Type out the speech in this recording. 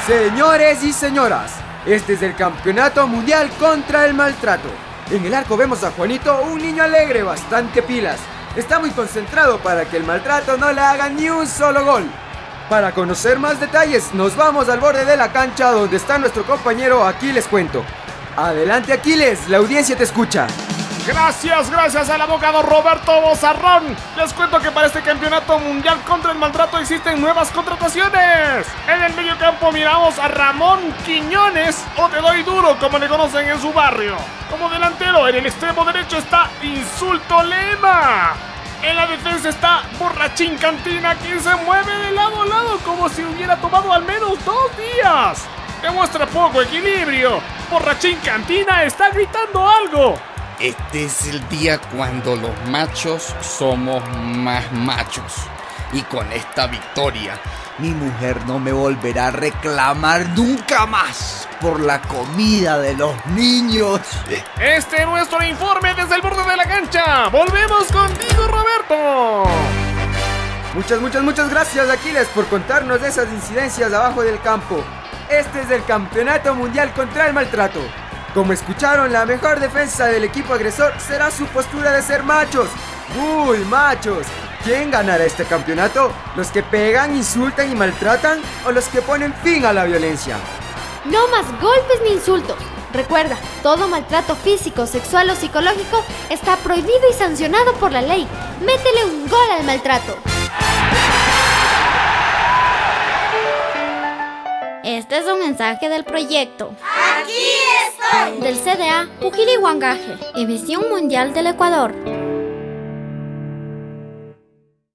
Señores y señoras, este es el Campeonato Mundial contra el Maltrato. En el arco vemos a Juanito, un niño alegre, bastante pilas. Está muy concentrado para que el maltrato no le haga ni un solo gol. Para conocer más detalles, nos vamos al borde de la cancha donde está nuestro compañero Aquiles Cuento. Adelante, Aquiles, la audiencia te escucha. Gracias al abogado Roberto Bozarrón. Les cuento que para este campeonato mundial contra el maltrato existen nuevas contrataciones. En el mediocampo miramos a Ramón Quiñones, o Te Doy Duro como le conocen en su barrio. Como delantero en el extremo derecho está Insulto Lema. En la defensa está Borrachín Cantina, quien se mueve de lado a lado como si hubiera tomado al menos 2 días. Demuestra poco equilibrio. Borrachín Cantina está gritando algo. Este es el día cuando los machos somos más machos. Y con esta victoria, mi mujer no me volverá a reclamar nunca más por la comida de los niños. Este es nuestro informe desde el borde de la cancha. Volvemos contigo, Roberto. Muchas gracias, Aquiles, por contarnos de esas incidencias abajo del campo. Este es el Campeonato Mundial contra el Maltrato. Como escucharon, la mejor defensa del equipo agresor será su postura de ser machos. ¡Uy, machos! ¿Quién ganará este campeonato? ¿Los que pegan, insultan y maltratan o los que ponen fin a la violencia? No más golpes ni insultos. Recuerda, todo maltrato físico, sexual o psicológico está prohibido y sancionado por la ley. Métele un gol al maltrato. Este es un mensaje del proyecto ¡Aquí estoy! del CDA Pujiri Huangaje, Emisión Mundial del Ecuador.